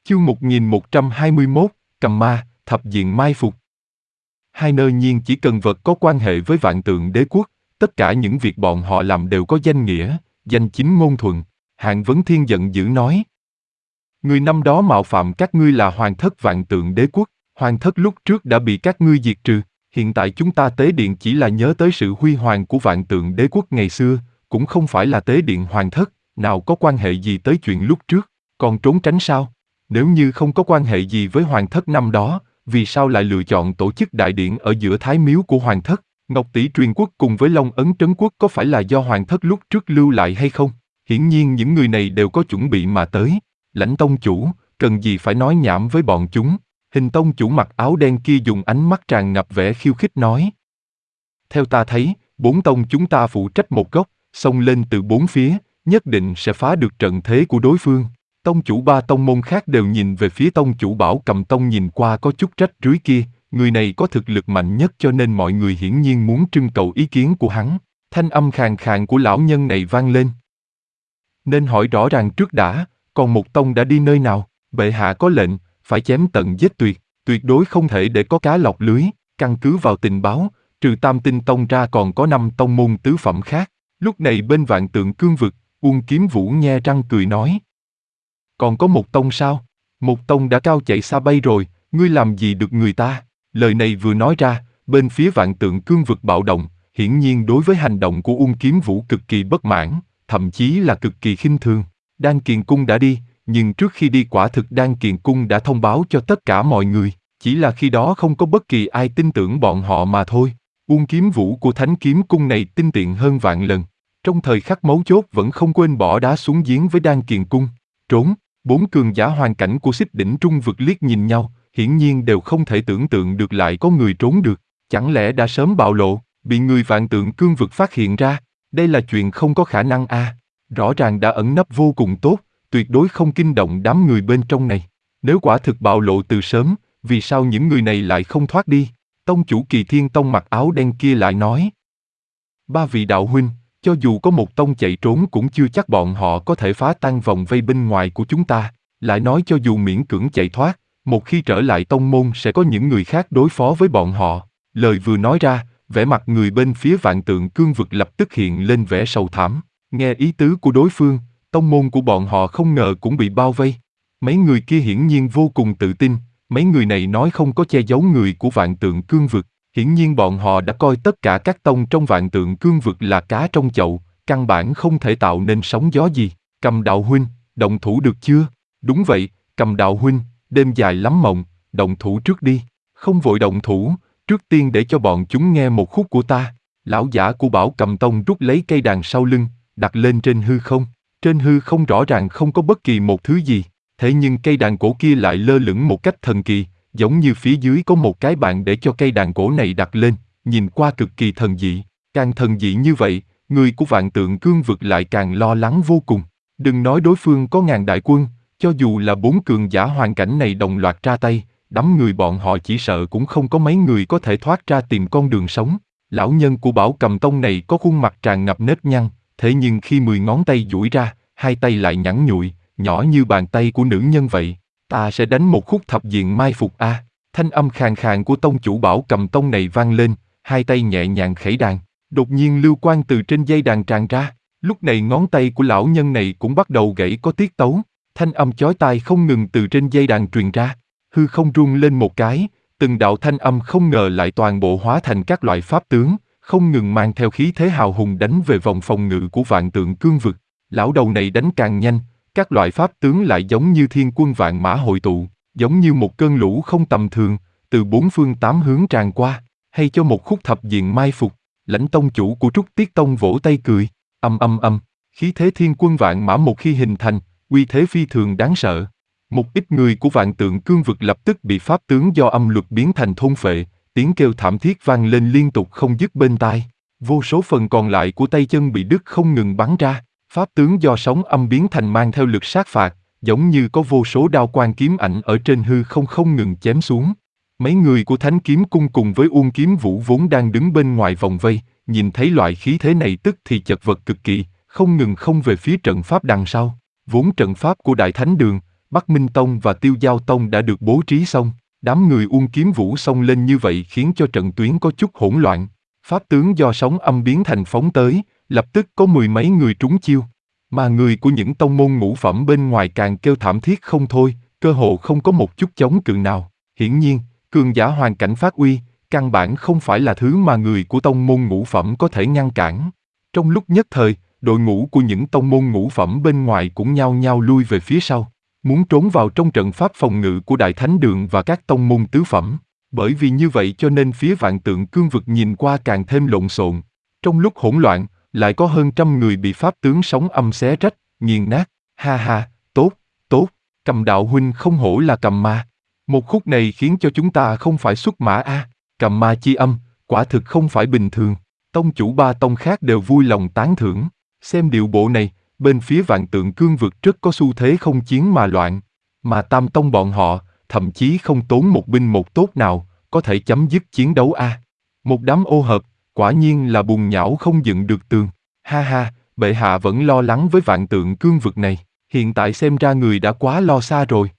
Chương 1121, Cầm Ma, Thập Diện Mai Phục. Hai nơi nhiên chỉ cần vật có quan hệ với Vạn Tượng Đế Quốc, tất cả những việc bọn họ làm đều có danh nghĩa, danh chính ngôn thuận. Hạng Vấn Thiên giận dữ nói. Người năm đó mạo phạm các ngươi là Hoàng thất Vạn Tượng Đế Quốc, Hoàng thất lúc trước đã bị các ngươi diệt trừ, hiện tại chúng ta tế điện chỉ là nhớ tới sự huy hoàng của Vạn Tượng Đế Quốc ngày xưa, cũng không phải là tế điện Hoàng thất, nào có quan hệ gì tới chuyện lúc trước, còn trốn tránh sao? Nếu như không có quan hệ gì với Hoàng thất năm đó, vì sao lại lựa chọn tổ chức đại điện ở giữa Thái Miếu của Hoàng thất? Ngọc Tỷ Truyền Quốc cùng với Long Ấn Trấn Quốc có phải là do Hoàng thất lúc trước lưu lại hay không? Hiển nhiên những người này đều có chuẩn bị mà tới. Lãnh tông chủ, cần gì phải nói nhảm với bọn chúng? Hình tông chủ mặc áo đen kia dùng ánh mắt tràn ngập vẻ khiêu khích nói. Theo ta thấy, bốn tông chúng ta phụ trách một góc, xông lên từ bốn phía, nhất định sẽ phá được trận thế của đối phương. Tông chủ ba tông môn khác đều nhìn về phía tông chủ Bảo Cầm Tông nhìn qua có chút trách rưới kia, người này có thực lực mạnh nhất cho nên mọi người hiển nhiên muốn trưng cầu ý kiến của hắn. Thanh âm khàn khàn của lão nhân này vang lên. Nên hỏi rõ ràng trước đã, còn một tông đã đi nơi nào? Bệ hạ có lệnh, phải chém tận giết tuyệt, tuyệt đối không thể để có cá lọt lưới. Căn cứ vào tình báo, trừ Tam Tinh Tông ra còn có 5 tông môn tứ phẩm khác. Lúc này bên Vạn Tượng Cương Vực, Uông Kiếm Vũ nhe răng cười nói. Còn có một tông sao? Một tông đã cao chạy xa bay rồi, ngươi làm gì được người ta? Lời này vừa nói ra, bên phía Vạn Tượng Cương Vực bạo động, hiển nhiên đối với hành động của Uông Kiếm Vũ cực kỳ bất mãn, thậm chí là cực kỳ khinh thường. Đan Kiền Cung đã đi, nhưng trước khi đi quả thực Đan Kiền Cung đã thông báo cho tất cả mọi người, chỉ là khi đó không có bất kỳ ai tin tưởng bọn họ mà thôi. Uông Kiếm Vũ của Thánh Kiếm Cung này tinh tiện hơn vạn lần, trong thời khắc mấu chốt vẫn không quên bỏ đá xuống giếng với Đan Kiền Cung. Trốn, bốn cường giả hoàn cảnh của Xích Đỉnh Trung Vực liếc nhìn nhau, hiển nhiên đều không thể tưởng tượng được lại có người trốn được, chẳng lẽ đã sớm bạo lộ, bị người Vạn Tượng Cương Vực phát hiện ra, đây là chuyện không có khả năng a. Rõ ràng đã ẩn nấp vô cùng tốt, tuyệt đối không kinh động đám người bên trong này. Nếu quả thực bạo lộ từ sớm, vì sao những người này lại không thoát đi? Tông chủ Kỳ Thiên Tông mặc áo đen kia lại nói. Ba vị đạo huynh, cho dù có một tông chạy trốn cũng chưa chắc bọn họ có thể phá tan vòng vây bên ngoài của chúng ta. Lại nói cho dù miễn cưỡng chạy thoát, một khi trở lại tông môn sẽ có những người khác đối phó với bọn họ. Lời vừa nói ra, vẻ mặt người bên phía Vạn Tượng Cương Vực lập tức hiện lên vẻ sầu thảm. Nghe ý tứ của đối phương, tông môn của bọn họ không ngờ cũng bị bao vây. Mấy người kia hiển nhiên vô cùng tự tin, mấy người này nói không có che giấu người của Vạn Tượng Cương Vực. Hiển nhiên bọn họ đã coi tất cả các tông trong Vạn Tượng Cương Vực là cá trong chậu, căn bản không thể tạo nên sóng gió gì. Cầm đạo huynh, động thủ được chưa? Đúng vậy, Cầm đạo huynh, đêm dài lắm mộng, động thủ trước đi. Không vội động thủ, trước tiên để cho bọn chúng nghe một khúc của ta. Lão giả của Bảo Cầm Tông rút lấy cây đàn sau lưng, đặt lên trên hư không. Trên hư không rõ ràng không có bất kỳ một thứ gì, thế nhưng cây đàn cổ kia lại lơ lửng một cách thần kỳ, giống như phía dưới có một cái bàn để cho cây đàn cổ này đặt lên, nhìn qua cực kỳ thần dị. Càng thần dị như vậy, người của Vạn Tượng Cương Vực lại càng lo lắng vô cùng. Đừng nói đối phương có ngàn đại quân, cho dù là bốn cường giả hoàn cảnh này đồng loạt ra tay, đám người bọn họ chỉ sợ cũng không có mấy người có thể thoát ra tìm con đường sống. Lão nhân của Bảo Cầm Tông này có khuôn mặt tràn ngập nếp nhăn, thế nhưng khi 10 ngón tay duỗi ra, hai tay lại nhẵn nhụi, nhỏ như bàn tay của nữ nhân vậy. Ta sẽ đánh một khúc thập diện mai phục a. Thanh âm khàn khàn của tông chủ Bảo Cầm Tông này vang lên, hai tay nhẹ nhàng khẩy đàn. Đột nhiên lưu quang từ trên dây đàn tràn ra. Lúc này ngón tay của lão nhân này cũng bắt đầu gãy có tiết tấu. Thanh âm chói tai không ngừng từ trên dây đàn truyền ra. Hư không rung lên một cái, từng đạo thanh âm không ngờ lại toàn bộ hóa thành các loại pháp tướng, không ngừng mang theo khí thế hào hùng đánh về vòng phòng ngự của Vạn Tượng Cương Vực. Lão đầu này đánh càng nhanh, các loại pháp tướng lại giống như thiên quân vạn mã hội tụ, giống như một cơn lũ không tầm thường, từ bốn phương tám hướng tràn qua, hay cho một khúc thập diện mai phục. Lãnh tông chủ của Trúc Tiết Tông vỗ tay cười, khí thế thiên quân vạn mã một khi hình thành, uy thế phi thường đáng sợ. Một ít người của Vạn Tượng Cương Vực lập tức bị pháp tướng do âm luật biến thành thôn phệ, tiếng kêu thảm thiết vang lên liên tục không dứt bên tai. Vô số phần còn lại của tay chân bị đứt không ngừng bắn ra, pháp tướng do sóng âm biến thành mang theo lực sát phạt, giống như có vô số đao quang kiếm ảnh ở trên hư không ngừng chém xuống. Mấy người của Thánh Kiếm Cung cùng với Uông Kiếm Vũ vốn đang đứng bên ngoài vòng vây, nhìn thấy loại khí thế này tức thì chật vật cực kỳ, không ngừng không về phía trận pháp đằng sau. Vốn trận pháp của Đại Thánh Đường, Bắc Minh Tông và Tiêu Giao Tông đã được bố trí xong. Đám người Uông Kiếm Vũ xông lên như vậy khiến cho trận tuyến có chút hỗn loạn. Pháp tướng do sóng âm biến thành phóng tới, lập tức có mười mấy người trúng chiêu. Mà người của những tông môn ngũ phẩm bên ngoài càng kêu thảm thiết không thôi, cơ hồ không có một chút chống cự nào. Hiển nhiên, cường giả hoàn cảnh phát uy, căn bản không phải là thứ mà người của tông môn ngũ phẩm có thể ngăn cản. Trong lúc nhất thời, đội ngũ của những tông môn ngũ phẩm bên ngoài cũng nhao nhao lui về phía sau, muốn trốn vào trong trận pháp phòng ngự của Đại Thánh Đường và các tông môn tứ phẩm. Bởi vì như vậy cho nên phía Vạn Tượng Cương Vực nhìn qua càng thêm lộn xộn. Trong lúc hỗn loạn, lại có hơn trăm người bị pháp tướng sóng âm xé rách, nghiền nát. Ha ha, tốt, tốt, Cầm đạo huynh không hổ là Cầm ma. Một khúc này khiến cho chúng ta không phải xuất mã a. Cầm ma chi âm, quả thực không phải bình thường. Tông chủ ba tông khác đều vui lòng tán thưởng. Xem điệu bộ này, bên phía Vạn Tượng Cương Vực rất có xu thế không chiến mà loạn. Mà Tam Tông bọn họ, thậm chí không tốn một binh một tốt nào, có thể chấm dứt chiến đấu a. Một đám ô hợp, quả nhiên là bùn nhão không dựng được tường. Ha ha, bệ hạ vẫn lo lắng với Vạn Tượng Cương Vực này. Hiện tại xem ra người đã quá lo xa rồi.